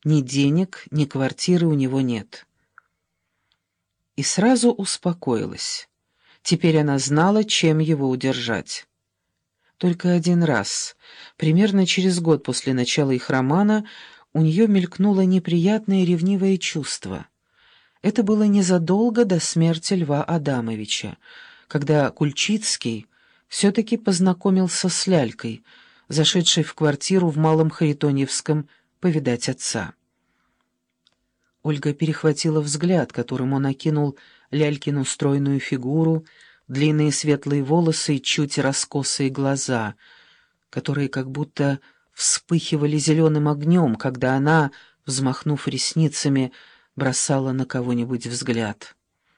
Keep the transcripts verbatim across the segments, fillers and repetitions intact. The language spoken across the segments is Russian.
Ни денег, ни квартиры у него нет. И сразу успокоилась. Теперь она знала, чем его удержать. Только один раз, примерно через год после начала их романа, у нее мелькнуло неприятное ревнивое чувство. Это было незадолго до смерти Льва Адамовича, когда Кульчицкий все-таки познакомился с Лялькой, зашедшей в квартиру в Малом Харитоньевском повидать отца. Ольга перехватила взгляд, которым он окинул Лялькину стройную фигуру, длинные светлые волосы и чуть раскосые глаза, которые как будто вспыхивали зеленым огнем, когда она, взмахнув ресницами, бросала на кого-нибудь взгляд.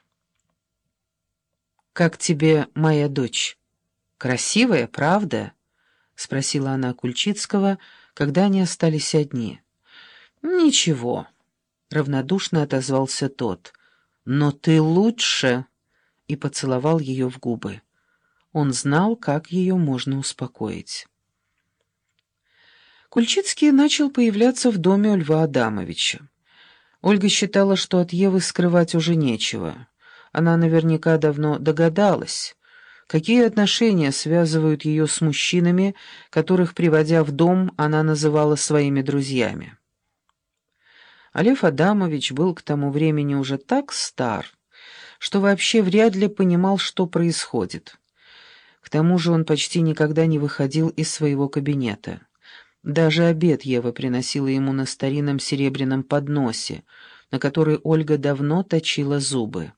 «Как тебе моя дочь? Красивая, правда?» — спросила она Кульчицкого, когда они остались одни. «Ничего», — равнодушно отозвался тот. «Но ты лучше!» — и поцеловал ее в губы. Он знал, как ее можно успокоить. Кульчицкий начал появляться в доме у Льва Адамовича. Ольга считала, что от Евы скрывать уже нечего. Она наверняка давно догадалась, какие отношения связывают ее с мужчинами, которых, приводя в дом, она называла своими друзьями. А Лев Адамович был к тому времени уже так стар, что вообще вряд ли понимал, что происходит. К тому же он почти никогда не выходил из своего кабинета. Даже обед Ева приносила ему на старинном серебряном подносе, на который Ольга давно точила зубы.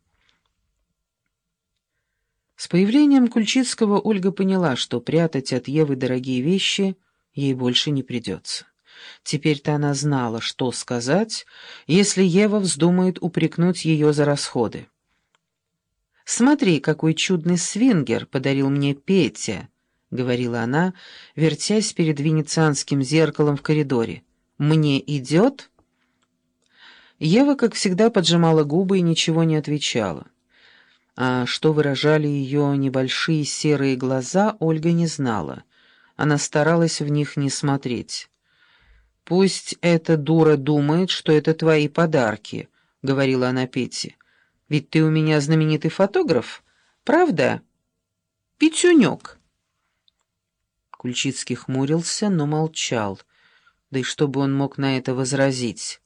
С появлением Кульчицкого Ольга поняла, что прятать от Евы дорогие вещи ей больше не придется. Теперь-то она знала, что сказать, если Ева вздумает упрекнуть ее за расходы. «Смотри, какой чудный свингер подарил мне Петя», — говорила она, вертясь перед венецианским зеркалом в коридоре. «Мне идет?» Ева, как всегда, поджимала губы и ничего не отвечала. А что выражали ее небольшие серые глаза, Ольга не знала. Она старалась в них не смотреть. «Пусть эта дура думает, что это твои подарки», — говорила она Пете. «Ведь ты у меня знаменитый фотограф, правда? Петюнек». Кульчицкий хмурился, но молчал. Да и что бы он мог на это возразить?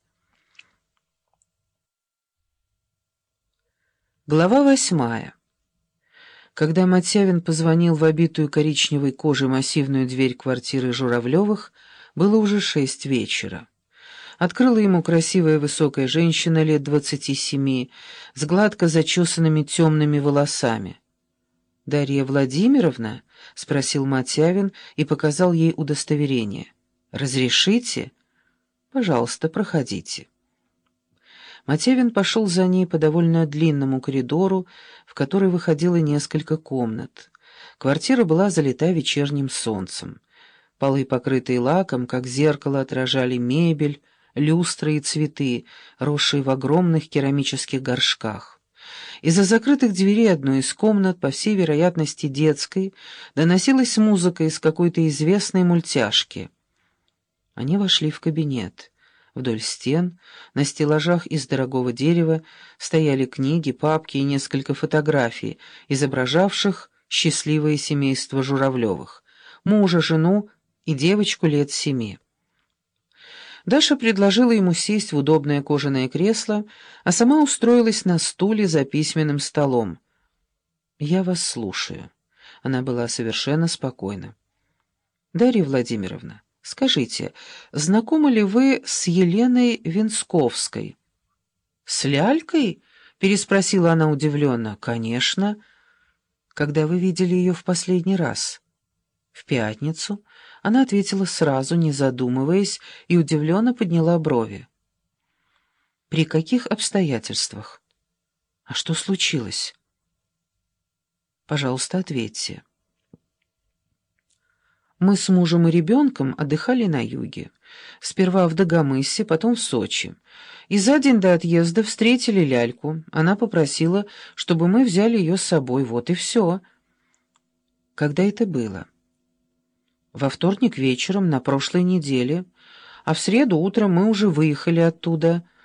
Глава восьмая. Когда Матявин позвонил в обитую коричневой кожей массивную дверь квартиры Журавлевых, было уже шесть вечера. Открыла ему красивая высокая женщина лет двадцати семи, с гладко зачесанными темными волосами. «Дарья Владимировна?» — спросил Матявин и показал ей удостоверение. «Разрешите?» «Пожалуйста, проходите». Матявин пошел за ней по довольно длинному коридору, в который выходило несколько комнат. Квартира была залита вечерним солнцем. Полы, покрытые лаком, как зеркало, отражали мебель, люстры и цветы, росшие в огромных керамических горшках. Из-за закрытых дверей одной из комнат, по всей вероятности детской, доносилась музыка из какой-то известной мультяшки. Они вошли в кабинет. Вдоль стен, на стеллажах из дорогого дерева, стояли книги, папки и несколько фотографий, изображавших счастливое семейство Журавлевых, мужа, жену и девочку лет семи. Даша предложила ему сесть в удобное кожаное кресло, а сама устроилась на стуле за письменным столом. «Я вас слушаю». Она была совершенно спокойна. «Дарья Владимировна, скажите, знакомы ли вы с Еленой Венсковской?» «С Лялькой?» — переспросила она удивленно. «Конечно. Когда вы видели ее в последний раз?» «В пятницу». Она ответила сразу, не задумываясь, и удивленно подняла брови. «При каких обстоятельствах? А что случилось?» «Пожалуйста, ответьте». «Мы с мужем и ребенком отдыхали на юге. Сперва в Дагомысе, потом в Сочи. И за день до отъезда встретили Ляльку. Она попросила, чтобы мы взяли ее с собой. Вот и все». «Когда это было?» «Во вторник вечером на прошлой неделе. а в среду утром мы уже выехали оттуда,